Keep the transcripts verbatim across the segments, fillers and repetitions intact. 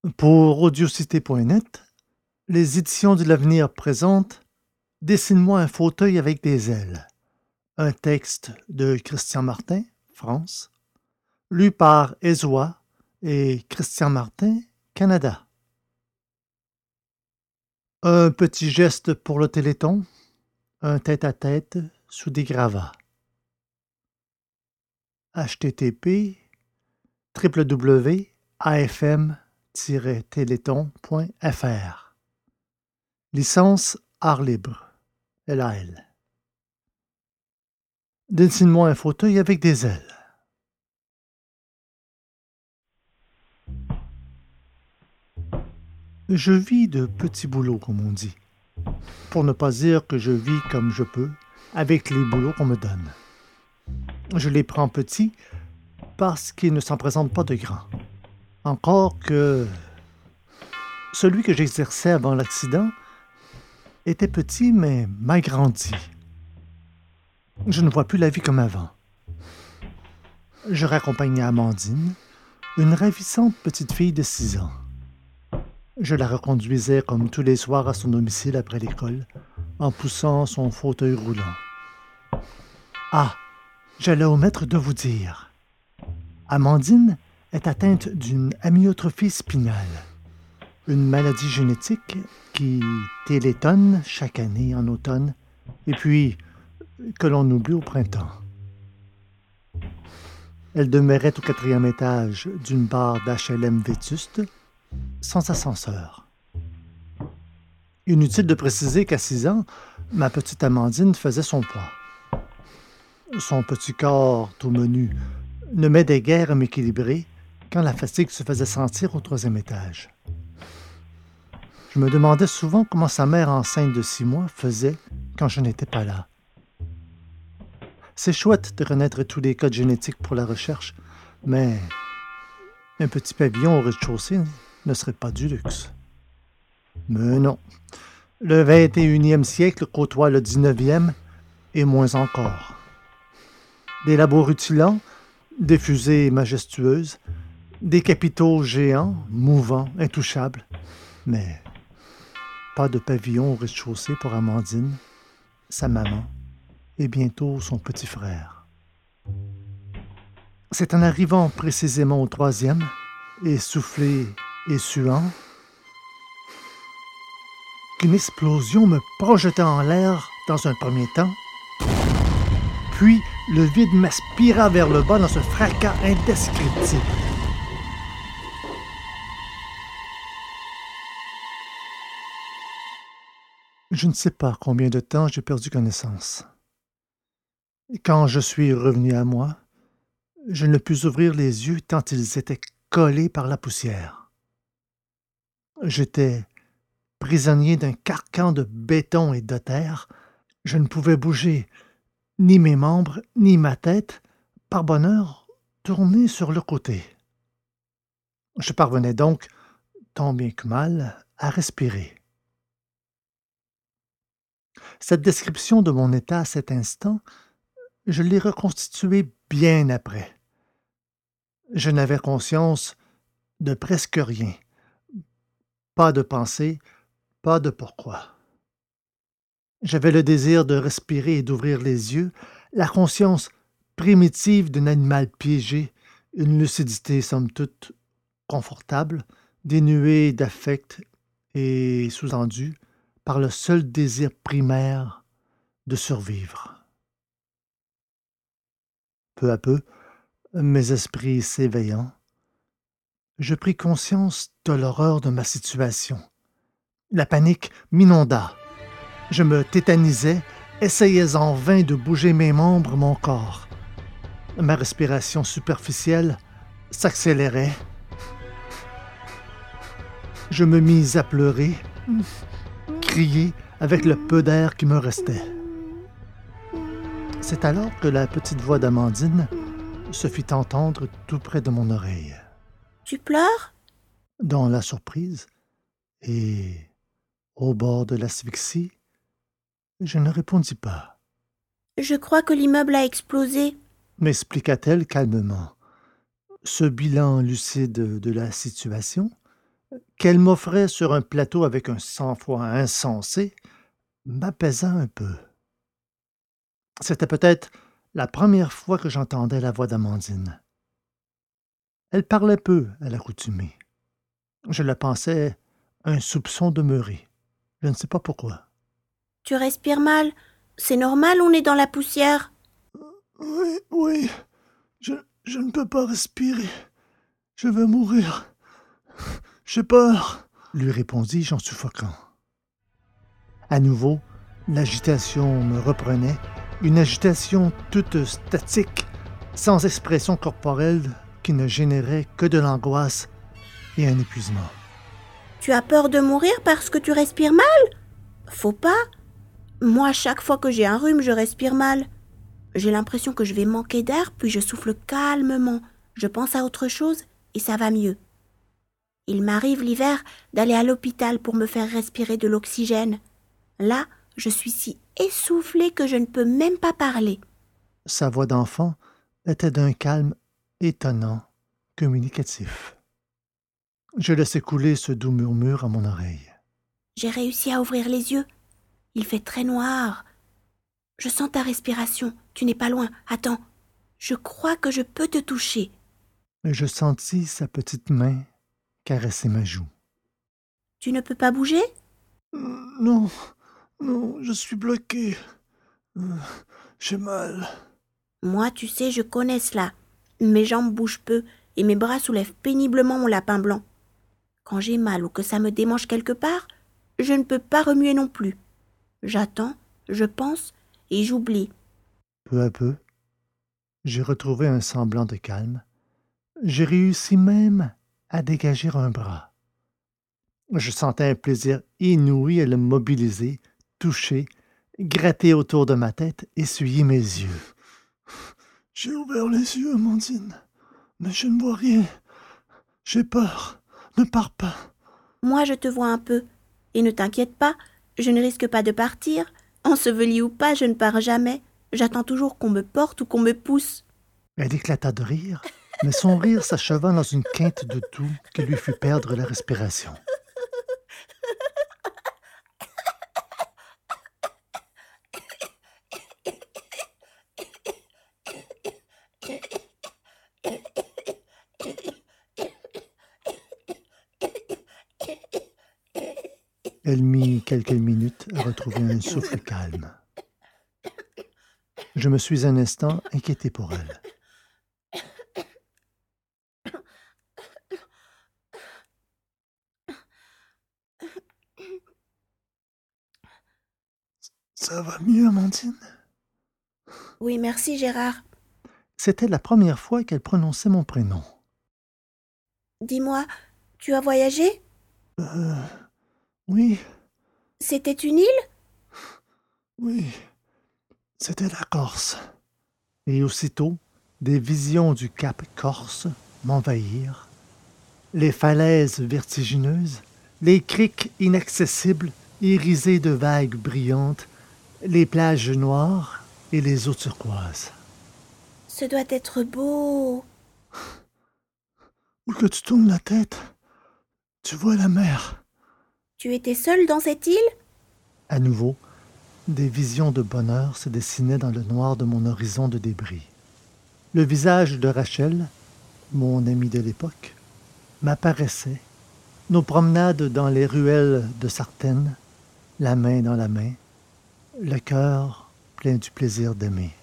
Pour audiocité point net, les éditions de l'Avenir présentent Dessine-moi un fauteuil avec des ailes. Un texte de Christian Martin, France, lu par Ezoa et Christian Martin, Canada. Un petit geste pour le Téléthon, un tête-à-tête sous des gravats. h t t p w w w point a f m tiret téléthon point f r Licence Art libre, L A L. Dessine-moi un fauteuil avec des ailes. Je vis de petits boulots, comme on dit. Pour ne pas dire que je vis comme je peux, avec les boulots qu'on me donne. Je les prends petits parce qu'ils ne s'en présentent pas de grands. Encore que celui que j'exerçais avant l'accident était petit, mais m'a grandi. Je ne vois plus la vie comme avant. Je raccompagnais Amandine, une ravissante petite fille de six ans. Je la reconduisais comme tous les soirs à son domicile après l'école, en poussant son fauteuil roulant. Ah, j'allais omettre de vous dire. Amandine est atteinte d'une amyotrophie spinale, une maladie génétique qui télétonne chaque année en automne, et puis que l'on oublie au printemps. Elle demeurait au quatrième étage d'une barre d'H L M vétuste, sans ascenseur. Inutile de préciser qu'à six ans, ma petite Amandine faisait son poids. Son petit corps tout menu ne m'aidait guère à m'équilibrer quand la fatigue se faisait sentir au troisième étage. Je me demandais souvent comment sa mère enceinte de six mois faisait quand je n'étais pas là. C'est chouette de connaître tous les codes génétiques pour la recherche, mais un petit pavillon au rez-de-chaussée ne serait pas du luxe. Mais non, le vingt et unième siècle côtoie le dix-neuvième et moins encore. Des labos rutilants, des fusées majestueuses, des capitaux géants, mouvants, intouchables, mais pas de pavillon au rez-de-chaussée pour Amandine, sa maman et bientôt son petit frère. C'est en arrivant précisément au troisième, essoufflé et suant, qu'une explosion me projeta en l'air dans un premier temps, puis le vide m'aspira vers le bas dans ce fracas indescriptible. Je ne sais pas combien de temps j'ai perdu connaissance. Quand je suis revenu à moi, je ne pus ouvrir les yeux tant ils étaient collés par la poussière. J'étais prisonnier d'un carcan de béton et de terre. Je ne pouvais bouger ni mes membres, ni ma tête, par bonheur, tournée sur le côté. Je parvenais donc, tant bien que mal, à respirer. Cette description de mon état à cet instant, je l'ai reconstituée bien après. Je n'avais conscience de presque rien. Pas de pensée, pas de pourquoi. J'avais le désir de respirer et d'ouvrir les yeux, la conscience primitive d'un animal piégé, une lucidité somme toute confortable, dénuée d'affect et sous-tendue par le seul désir primaire de survivre. Peu à peu, mes esprits s'éveillant, je pris conscience de l'horreur de ma situation. La panique m'inonda. Je me tétanisais, essayais en vain de bouger mes membres, mon corps. Ma respiration superficielle s'accélérait. Je me mis à pleurer, crier avec le peu d'air qui me restait. C'est alors que la petite voix d'Amandine se fit entendre tout près de mon oreille. Tu pleures? Dans la surprise et au bord de l'asphyxie, je ne répondis pas. Je crois que l'immeuble a explosé. M'expliqua-t-elle calmement. Ce bilan lucide de la situation qu'elle m'offrait sur un plateau avec un sang-froid insensé m'apaisa un peu. C'était peut-être la première fois que j'entendais la voix d'Amandine. Elle parlait peu à l'accoutumée. Je la pensais un soupçon demeuré. Je ne sais pas pourquoi. Tu respires mal. C'est normal, on est dans la poussière. Oui, oui, je, je ne peux pas respirer. Je vais mourir. J'ai peur, lui répondis-je en suffoquant. À nouveau, l'agitation me reprenait, une agitation toute statique, sans expression corporelle, qui ne générait que de l'angoisse et un épuisement. Tu as peur de mourir parce que tu respires mal? Faut pas. Moi, chaque fois que j'ai un rhume, je respire mal. J'ai l'impression que je vais manquer d'air, puis je souffle calmement. Je pense à autre chose et ça va mieux. Il m'arrive l'hiver d'aller à l'hôpital pour me faire respirer de l'oxygène. Là, je suis si essoufflée que je ne peux même pas parler. Sa voix d'enfant était d'un calme étonnant, communicatif. Je laissai couler ce doux murmure à mon oreille. J'ai réussi à ouvrir les yeux. Il fait très noir. Je sens ta respiration. Tu n'es pas loin. Attends. Je crois que je peux te toucher. Je sentis sa petite main caresser ma joue. Tu ne peux pas bouger? Non, non, je suis bloqué. J'ai mal. Moi, tu sais, je connais cela. Mes jambes bougent peu et mes bras soulèvent péniblement mon lapin blanc. Quand j'ai mal ou que ça me démange quelque part, je ne peux pas remuer non plus. J'attends, je pense et j'oublie. Peu à peu, j'ai retrouvé un semblant de calme. J'ai réussi même à dégager un bras. Je sentais un plaisir inouï à le mobiliser, toucher, gratter autour de ma tête, essuyer mes yeux. J'ai ouvert les yeux, Amandine, mais je ne vois rien. J'ai peur. Ne pars pas. Moi, je te vois un peu. Et ne t'inquiète pas, je ne risque pas de partir. Enseveli ou pas, je ne pars jamais. J'attends toujours qu'on me porte ou qu'on me pousse. Elle éclata de rire, mais son rire s'acheva dans une quinte de toux qui lui fit perdre la respiration. Elle mit quelques minutes à retrouver un souffle calme. Je me suis un instant inquiété pour elle. Ça va mieux, Amandine? Oui, merci Gérard. C'était la première fois qu'elle prononçait mon prénom. Dis-moi, tu as voyagé? Euh... Oui, C'était une île? oui, c'était la Corse. Et aussitôt, des visions du cap Corse m'envahirent. Les falaises vertigineuses, les criques inaccessibles, irisées de vagues brillantes, les plages noires et les eaux turquoises. Ce doit être beau. Où que tu tournes la tête, tu vois la mer. Tu étais seule dans cette île? À nouveau, des visions de bonheur se dessinaient dans le noir de mon horizon de débris. Le visage de Rachel, mon amie de l'époque, m'apparaissait. Nos promenades dans les ruelles de Sartène, la main dans la main, le cœur plein du plaisir d'aimer.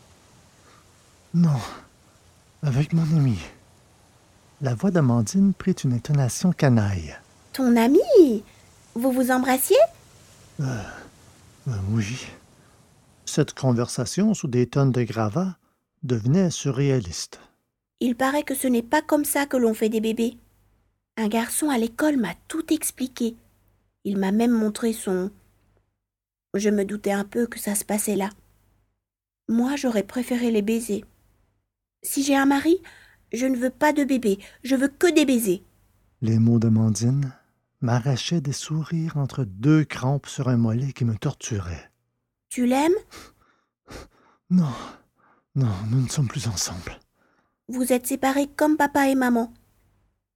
Non, avec mon ami. La voix d'Amandine prit une intonation canaille. Ton ami? Vous vous embrassiez? Euh, euh, oui. Cette conversation sous des tonnes de gravats devenait surréaliste. Il paraît que ce n'est pas comme ça que l'on fait des bébés. Un garçon à l'école m'a tout expliqué. Il m'a même montré son... Je me doutais un peu que ça se passait là. Moi, j'aurais préféré les baisers. Si j'ai un mari, je ne veux pas de bébé, je veux que des baisers. Les mots d'Amandine m'arrachaient des sourires entre deux crampes sur un mollet qui me torturait. Tu l'aimes? Non, non, nous ne sommes plus ensemble. Vous êtes séparés comme papa et maman.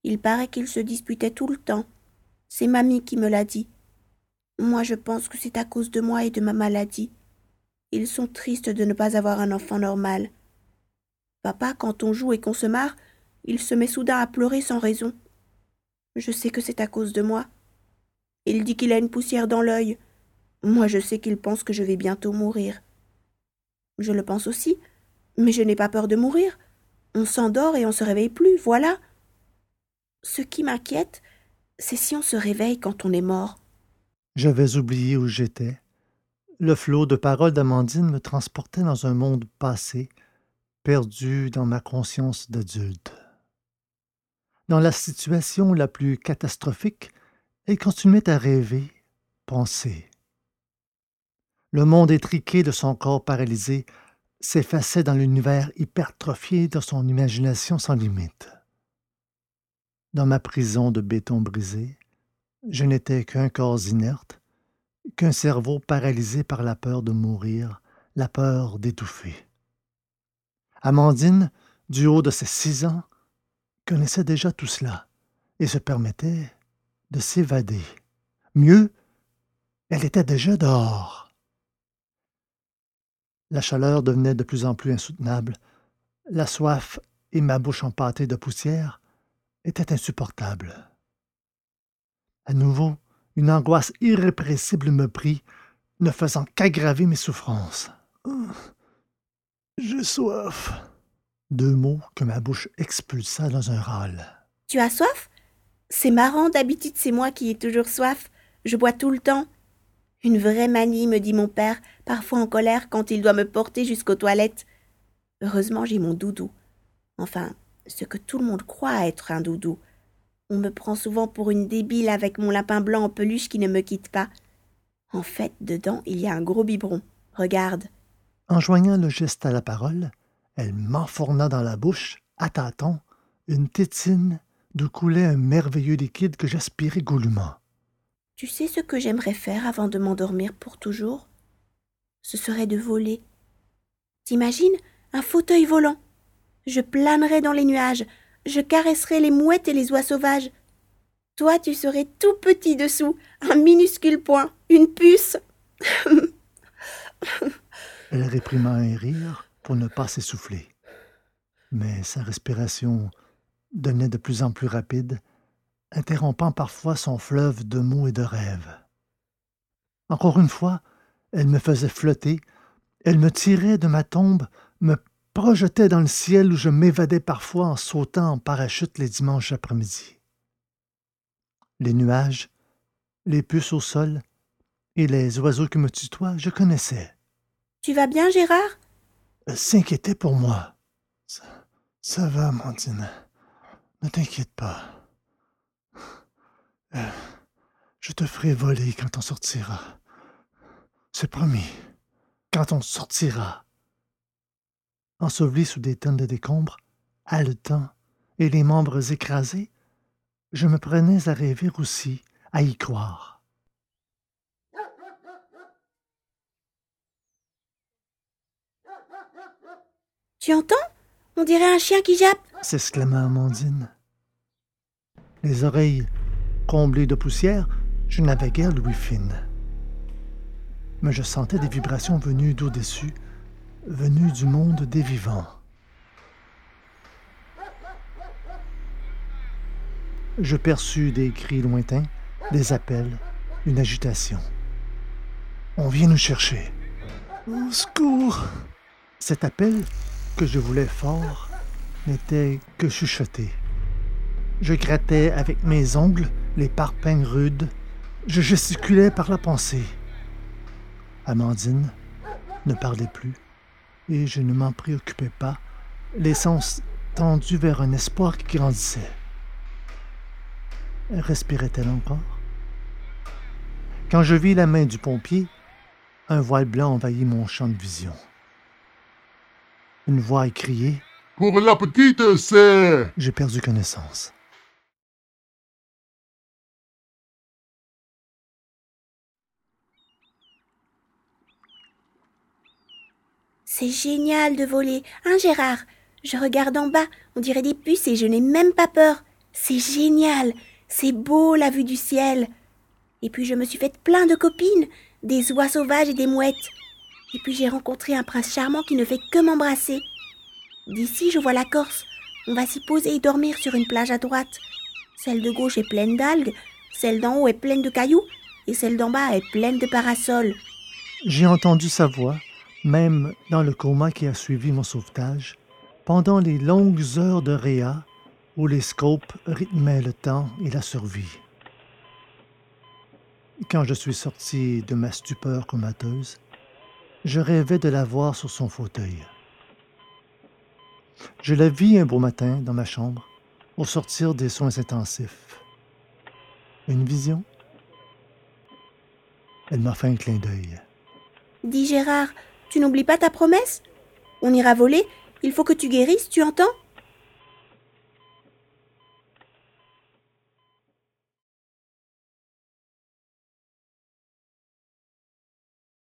Il paraît qu'ils se disputaient tout le temps. C'est mamie qui me l'a dit. Moi, je pense que c'est à cause de moi et de ma maladie. Ils sont tristes de ne pas avoir un enfant normal. Papa, quand on joue et qu'on se marre, il se met soudain à pleurer sans raison. Je sais que c'est à cause de moi. Il dit qu'il a une poussière dans l'œil. Moi, je sais qu'il pense que je vais bientôt mourir. Je le pense aussi, mais je n'ai pas peur de mourir. On s'endort et on se réveille plus, voilà. Ce qui m'inquiète, c'est si on se réveille quand on est mort. J'avais oublié où j'étais. Le flot de paroles d'Amandine me transportait dans un monde passé, perdu dans ma conscience d'adulte. Dans la situation la plus catastrophique, elle continuait à rêver, penser. Le monde étriqué de son corps paralysé s'effaçait dans l'univers hypertrophié de son imagination sans limite. Dans ma prison de béton brisé, je n'étais qu'un corps inerte, qu'un cerveau paralysé par la peur de mourir, la peur d'étouffer. Amandine, du haut de ses six ans, connaissait déjà tout cela et se permettait de s'évader. Mieux, elle était déjà dehors. La chaleur devenait de plus en plus insoutenable. La soif et ma bouche empâtée de poussière étaient insupportables. À nouveau, une angoisse irrépressible me prit, ne faisant qu'aggraver mes souffrances. Oh, j'ai soif. Deux mots que ma bouche expulsa dans un râle. Tu as soif? C'est marrant, d'habitude c'est moi qui ai toujours soif. Je bois tout le temps. Une vraie manie, me dit mon père, parfois en colère quand il doit me porter jusqu'aux toilettes. Heureusement, j'ai mon doudou. Enfin, ce que tout le monde croit être un doudou. On me prend souvent pour une débile avec mon lapin blanc en peluche qui ne me quitte pas. En fait, dedans, il y a un gros biberon. Regarde. En joignant le geste à la parole, elle m'enfourna dans la bouche, à tâtons, une tétine d'où coulait un merveilleux liquide que j'aspirais goulûment. Tu sais ce que j'aimerais faire avant de m'endormir pour toujours? Ce serait de voler. T'imagines un fauteuil volant? Je planerais dans les nuages, je caresserais les mouettes et les oies sauvages. Toi, tu serais tout petit dessous, un minuscule point, une puce. Elle réprima un rire pour ne pas s'essouffler. Mais sa respiration devenait de plus en plus rapide, interrompant parfois son fleuve de mots et de rêves. Encore une fois, elle me faisait flotter, elle me tirait de ma tombe, me projetait dans le ciel où je m'évadais parfois en sautant en parachute les dimanches après-midi. Les nuages, les puces au sol et les oiseaux qui me tutoient, je connaissais. Tu vas bien, Gérard? Elle s'inquiétait pour moi. Ça, ça va, Amandine. Ne t'inquiète pas. Euh, je te ferai voler quand on sortira. C'est promis. Quand on sortira. Enseveli sous des tonnes de décombres, haletant et les membres écrasés, je me prenais à rêver aussi, à y croire. Tu entends? On dirait un chien qui jappe. S'exclama Amandine. Les oreilles comblées de poussière, je n'avais guère l'ouïe fine. Mais je sentais des vibrations venues d'au-dessus, venues du monde des vivants. Je perçus des cris lointains, des appels, une agitation. On vient nous chercher. Au secours! Cet appel, que je voulais fort, n'était que chuchoté. Je grattais avec mes ongles les parpaings rudes, je gesticulais par la pensée. Amandine ne parlait plus, et je ne m'en préoccupais pas, les sens tendus vers un espoir qui grandissait. Respirait-elle encore? Quand je vis la main du pompier, un voile blanc envahit mon champ de vision. Une voix écriée. « Pour la petite, c'est... » J'ai perdu connaissance. C'est génial de voler, hein Gérard? Je regarde en bas, on dirait des puces et je n'ai même pas peur. C'est génial, c'est beau la vue du ciel. Et puis je me suis faite plein de copines, des oies sauvages et des mouettes. Et puis j'ai rencontré un prince charmant qui ne fait que m'embrasser. D'ici, je vois la Corse. On va s'y poser et dormir sur une plage à droite. Celle de gauche est pleine d'algues, celle d'en haut est pleine de cailloux, et celle d'en bas est pleine de parasols. J'ai entendu sa voix, même dans le coma qui a suivi mon sauvetage, pendant les longues heures de réa où les scopes rythmaient le temps et la survie. Quand je suis sorti de ma stupeur comateuse, je rêvais de la voir sur son fauteuil. Je la vis un beau matin dans ma chambre, au sortir des soins intensifs. Une vision? Elle m'a fait un clin d'œil. Dis Gérard, tu n'oublies pas ta promesse? On ira voler, il faut que tu guérisses, tu entends?